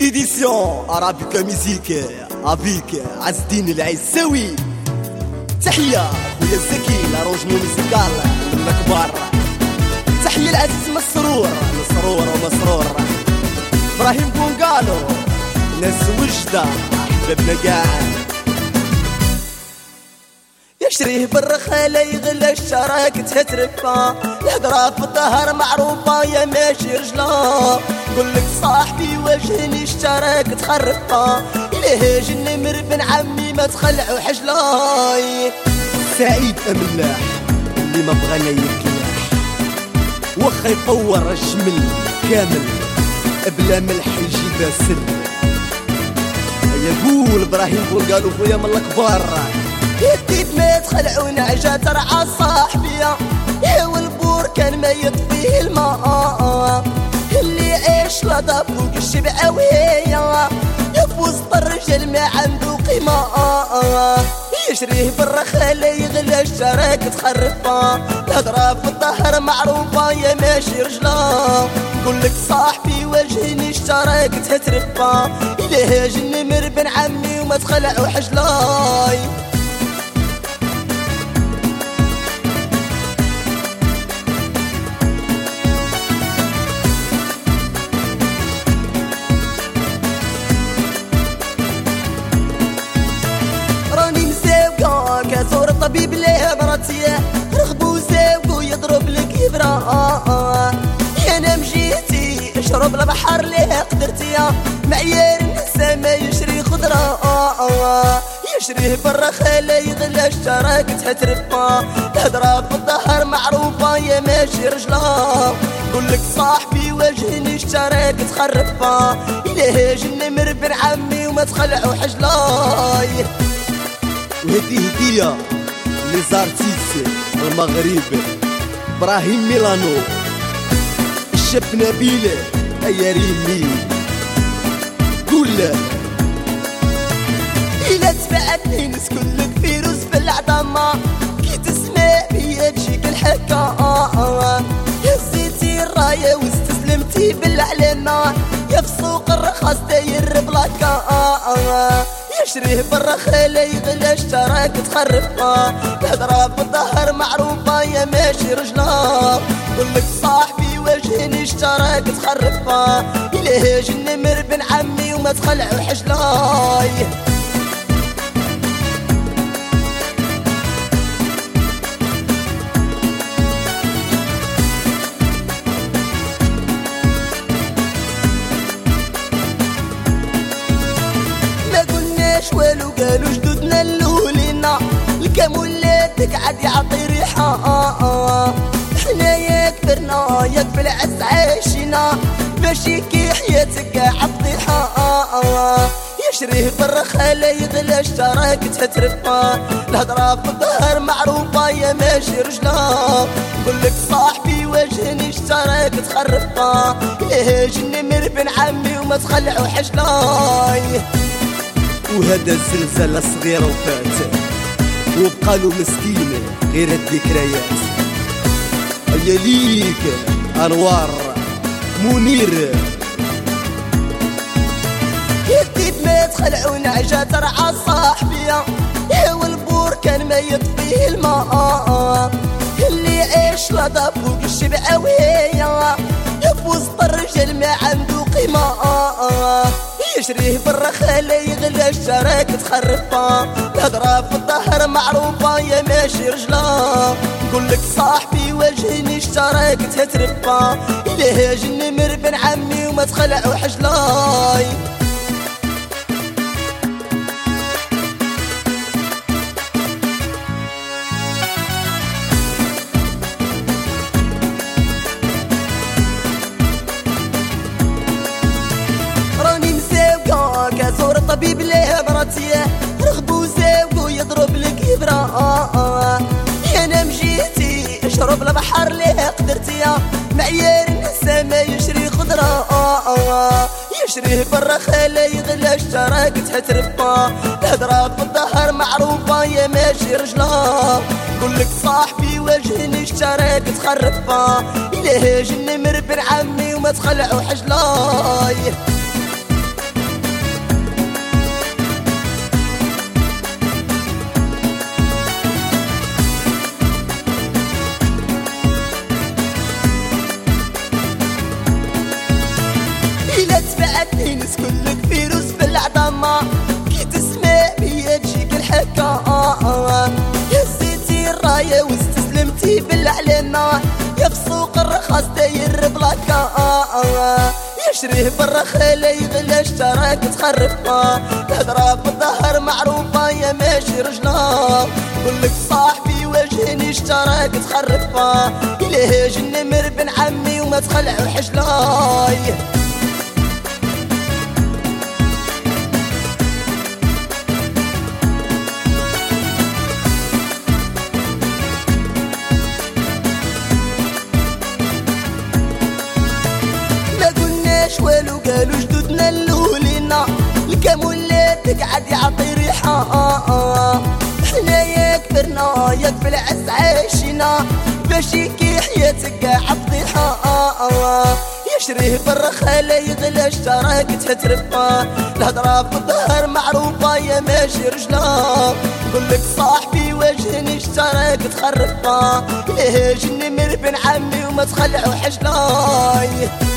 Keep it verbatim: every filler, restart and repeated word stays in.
édition arabique musique avec عز الدين العيساوي. تحية خويا الزكي لاروج موسيقال من الكبار. تحية العزيز مسرور مسرور ومسرور. ابراهيم بونغالو ناس وجدة حبابنا قاعد. يشريه بالرخالة يغلى الشراك تترفا. الهضرة في الظهر معروفة يا ماشي رجلا. قولك صاحبي واجهني اشتراك تخرفا. إليه جنمر بن عمي ما تخلعو حجلاي. سعيد أملاح اللي ما بغانا يركلاح. وخا يطور الجمل كامل بلا ملح يجيبها سر. يقول ابراهيم بونغالو خويا من الكبار. يديد ما تخلعون عجا ترعى صاحبيا. يا والبور كان ما يطفيه الماء. اللي عيش لا ضافوق الشبعة وهي يفوز الرجل ما عنده قيمة. يشريه بالرخالة يغلى الشراك تخرفا. الهضرة في الظهر معروفة يا ماشي رجلا. قولك صاحبي واجهني اشتراك تترفا. إليه جنمر بن عمي وما تخلعو حجلاي. كازور طبيب ليه مرتيه رغبو زاوكو يضرب لك يبرا. انا مجيتي اشرب البحر ليه قدرتيا. معيار النسا ما يشري خضرا. يشريه بالرخالة يغلى الشراك تترفا. الهضرة في الظهر معروفة يا ماشي رجلا. قولك صاحبي واجهني اشتراك تخرفا. إليه جنمر بن عمي وما تخلعو حجلاي. وهذه هدية لزارتيس المغرب ابراهيم ميلانو الشاب نبيل يا ريمي. قول إلا تبعتني نسكنلك فيروس في العظمة. كي تسمع بيا تجيك الحكا. هزيتي الراية واستسلمتي بالعلامة. يا في سوق الرخاص داير بلاكا. يشريه بالرخالة يغلى اشتراك تخرفا. الهضرة في الظهر معروفة يا ماشي رجلا. قولك صاحبي واجهني اشتراك تخرفا. إليه جنمر بن عمي وما تخلعو حجلاي. والو قالوا جدودنا الاولينا. الكامولات تقعد يعطي ريحة. حنايا كبرنا ياك في العز عايشينا. ماشي كي حياتك قاعد طيحة. يشريه بالرخالة يغلى اشتراك تترفا. الهضرة في الظهر معروفة يا ماشي رجلا. قولك صاحبي واجهني اشتراك تخرفا. إليه جنمر بن عمي وما تخلعو حجلاي. وهذا الزلزال صغير وفات وبقالو مسكين غير الذكريات. يا ليك انوار منير. يديد ما تخلعون عجا ترعى صاحبيا. يا والبور كان ما يطفيه الماء. اللي عيش لا ضافوق الشبعة وهي يفوز الرجل ما عنده قيمة. يشريه بالرخالة يغلى الشراك تخرفا. الهضرة في الظهر معروفة يا ماشي رجلا. قولك صاحبي واجهني اشتراك تترفا. إليه جنمر بن عمي وما تخلعو حجلاي. كازور طبيب ليه مرتيه رغبو زاوكو يضرب لك يبرا. انا مجيتي اشرب البحر ليه قدرتيا. معيار النسا ما يشري خضرا. يشريه بالرخالة يغلى اشتراك تترفا. الهضرة في الظهر معروفة يا ماشي رجلا. قولك صاحبي واجهني اشتراك تخرفا. إليه جنمر بن عمي وما تخلعو حجلاي. عظمة كي تسمع بيا تجيك الحكاية. هزيتي الراية واستسلمتي بالعلامة يا في سوق الرخاص داير بلاكا. يشريه برا خاله يغلى اشتراك تخرفها الهضرة في الظهر معروفة يا ماشي رجلها. قولك صاحبي واجهني اشتراك تخرفها إليه جنمر بن عمي وما تخلعوا حجلاي. والو قالوا جدودنا الاولينا الكام ولات تقعد يعطي ريحة. حنايا كبرنا ياك في العز عايشينا باش يكي حياتك قاع فضيحة. يشريه برا خاله يغلى اشتراك تترفا الهضرة في الظهر معروفة يا ماشي رجلها. قولك صاحبي واجهني اشتراك تخرفها ليه جنمر بن عمي وما تخلعوا حجلاي.